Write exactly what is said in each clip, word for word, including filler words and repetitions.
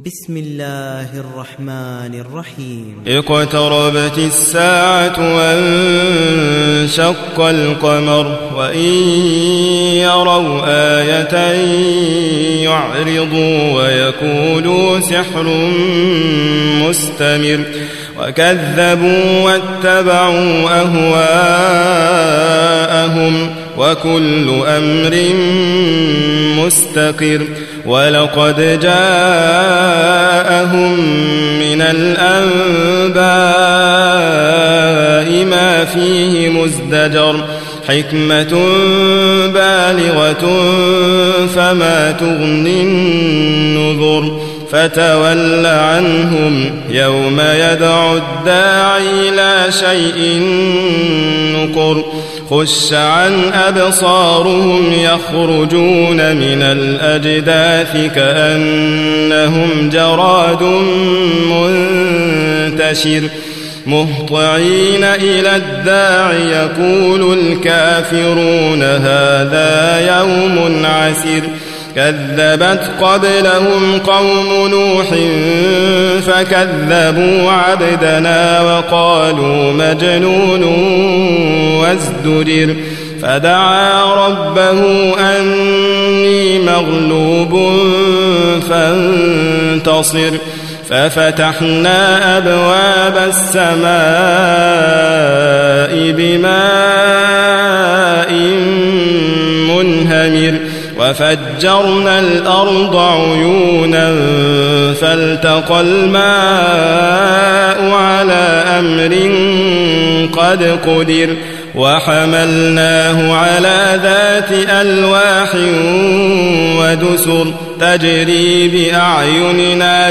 بسم الله الرحمن الرحيم. اقتربت الساعة وانشق القمر وإن يروا آية يعرضوا ويقولوا سحر مستمر وكذبوا واتبعوا أهواءهم وكل أمر مستقر ولقد جاءهم من الأنباء ما فيه مزدجر حكمة بالغة فما تغني النذر فتول عنهم يوم يدعو الداعي إلى شيء نكر خش عن أبصارهم يخرجون من الأجداث كأنهم جراد منتشر مهطعين إلى الداع يقول الكافرون هذا يوم عسر كذبت قبلهم قوم نوح فكذبوا عبدنا وقالوا مجنون وازدجر فدعا ربه أني مغلوب فانتصر ففتحنا أبواب السماء بماء منهمر وفجرنا الأرض عيونا فالتقى الماء على أمر قد قدر وحملناه على ذات ألواح ودسر تجري بأعيننا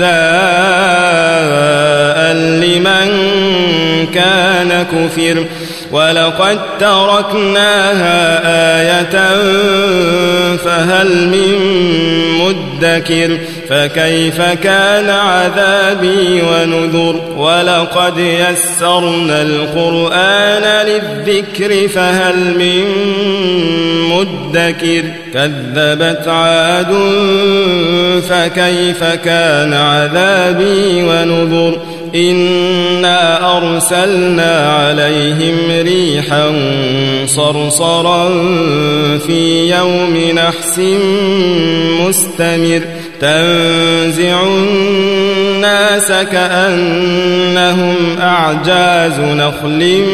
جزاء لمن كان كفر ولقد تركناها آية فهل من مدكر فكيف كان عذابي ونذر ولقد يسرنا القرآن للذكر فهل من مدكر كذبت عاد فكيف كان عذابي ونذر إنا أرسلنا عليهم ريحا صرصرا في يوم نحس مستمر تنزع الناس كأنهم أعجاز نخل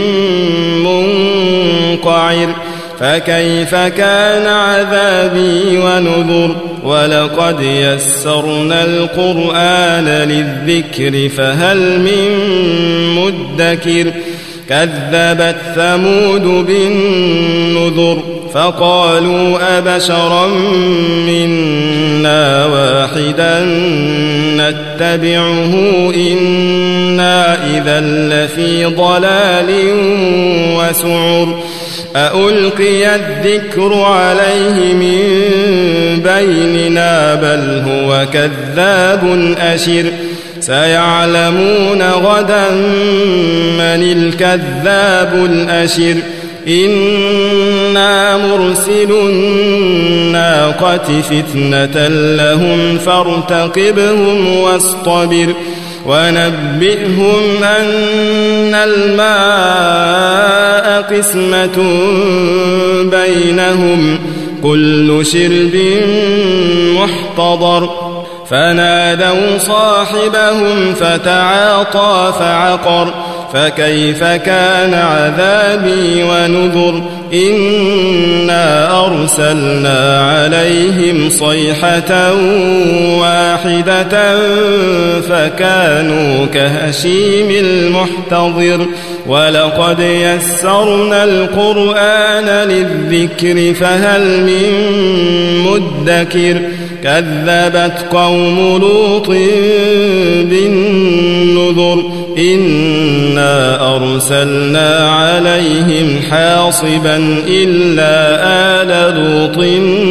منقعر فكيف كان عذابي ونذر ولقد يسرنا القرآن للذكر فهل من مدكر كذبت ثمود بالنذر فقالوا أبشرا منا واحدا نتبعه إنا إذا لفي ضلال وسعر أألقي الذكر عليه من بيننا بل هو كذاب أشر سيعلمون غدا من الكذاب الأشر إنا مرسل الناقة فتنة لهم فارتقبهم واصطبر ونبئهم أن الماء قسمة بينهم كل شرب محتضر فنادوا صاحبهم فتعاطى فعقر فكيف كان عذابي ونذر إنا أرسلنا عليهم صيحة واحدة فكانوا كهشيم المحتضر ولقد يسرنا القرآن للذكر فهل من مدكر كذبت قوم لوط بالنذر إنا أرسلنا عليهم حاصبا إلا آل لوط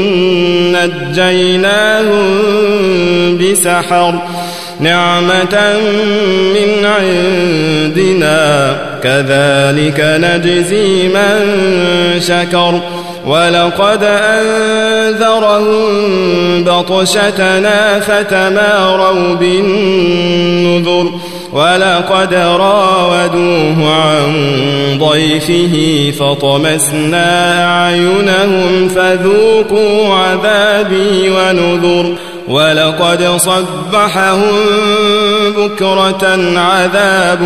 نجيناهم بسحر نعمة من عندنا كذلك نجزي من شكر ولقد أنذرهم بطشتنا فتماروا بالنذر ولقد راودوه عن ضيفه فطمسنا أعينهم فذوقوا عذابي ونذر ولقد صبحهم بكرة عذاب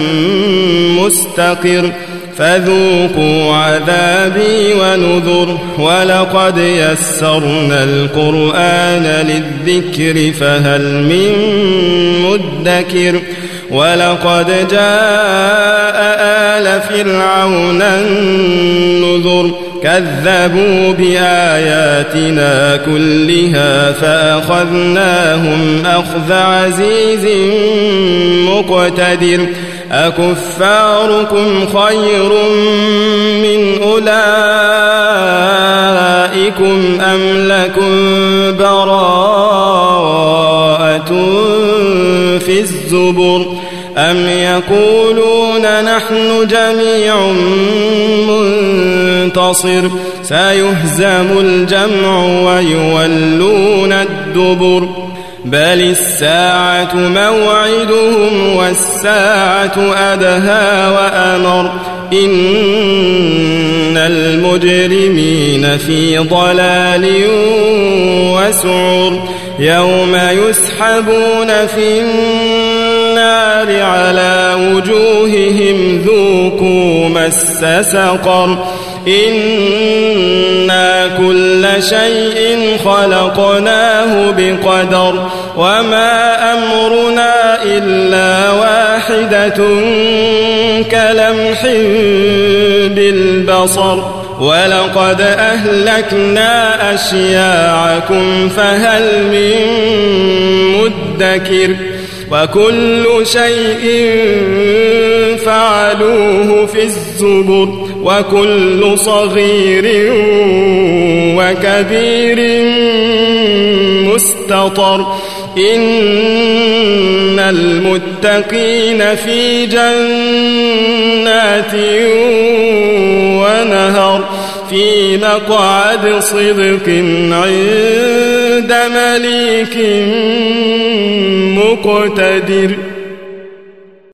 مستقر فذوقوا عذابي ونذر ولقد يسرنا القرآن للذكر فهل من مدكر ولقد جاء آل فرعون النذر كذبوا بآياتنا كلها فأخذناهم أخذ عزيز مقتدر أكفاركم خير من أولئكم أم لكم براءة في الزبر أم يقولون نحن جميع منتصر سيهزم الجمع ويولون الدبر بل الساعة موعدهم والساعة أدهى وأمر إن المجرمين في ضلال وسعر يوم يسحبون في النار على وجوههم ذوقوا مس سقر إنا كل شيء خلقناه بقدر وما أمرنا إلا واحدة كلمح بالبصر ولقد أهلكنا أشياعكم فهل من مدكر وكل شيء فعلوه في الزبر وكل صغير وكبير مستطر إن المتقين في جنات ونهر في مقعد صدق عند مليك مقتدر.